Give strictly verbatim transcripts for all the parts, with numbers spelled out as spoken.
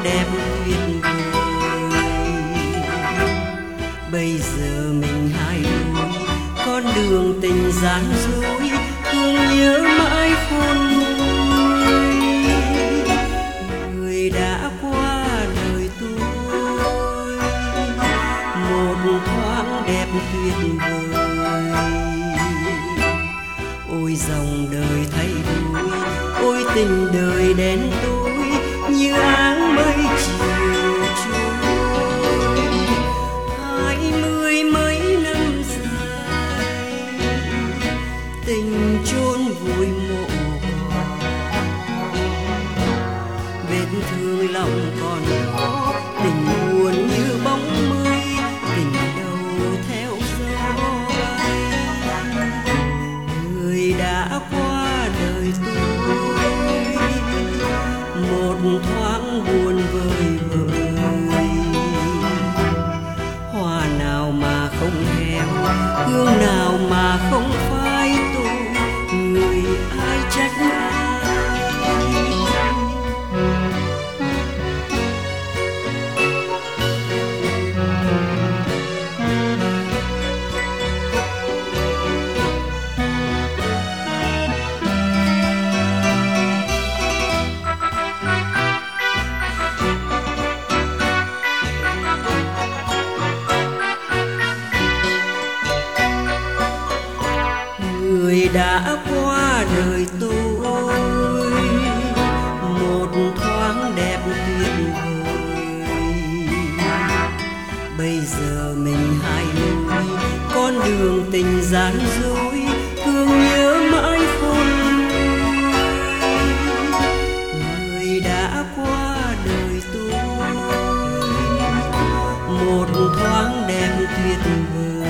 đẹp tuyệt vời. Bây giờ mình hai đôi, con đường tình gian dối, thương nhớ mãi khôn nguôi. Người đã qua đời tôi, một thoáng đẹp tuyệt vời. Ôi dòng đời thay đổi, ôi tình đời đến tối, như áng mây chiều trôi. Hai mươi mấy năm dài, tình chôn vùi mộ cỏ, vết thương lòng còn đó, tình buồn như bóng mây, tình đâu theo gió bay. Người đã qua đời tôi, một thoáng buồn vơi vợi. Hoa nào mà không héo, hương nào mà không phai tôi, người ai trách ai. Người đã qua đời tôi, một thoáng đẹp tuyệt vời. Bây giờ mình hai lối, con đường tình gian dối, thương nhớ mãi khôn nguôi. Người đã qua đời tôi, một thoáng đẹp tuyệt vời.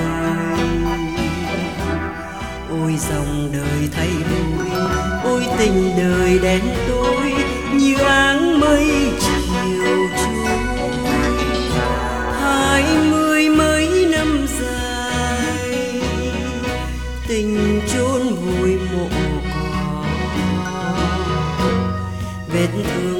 Ôi dòng đời thay đổi, ôi tình đời đến tối, như áng mây chiều trôi. Hai mươi mấy năm dài, tình chôn vùi mộ cỏ, vết thương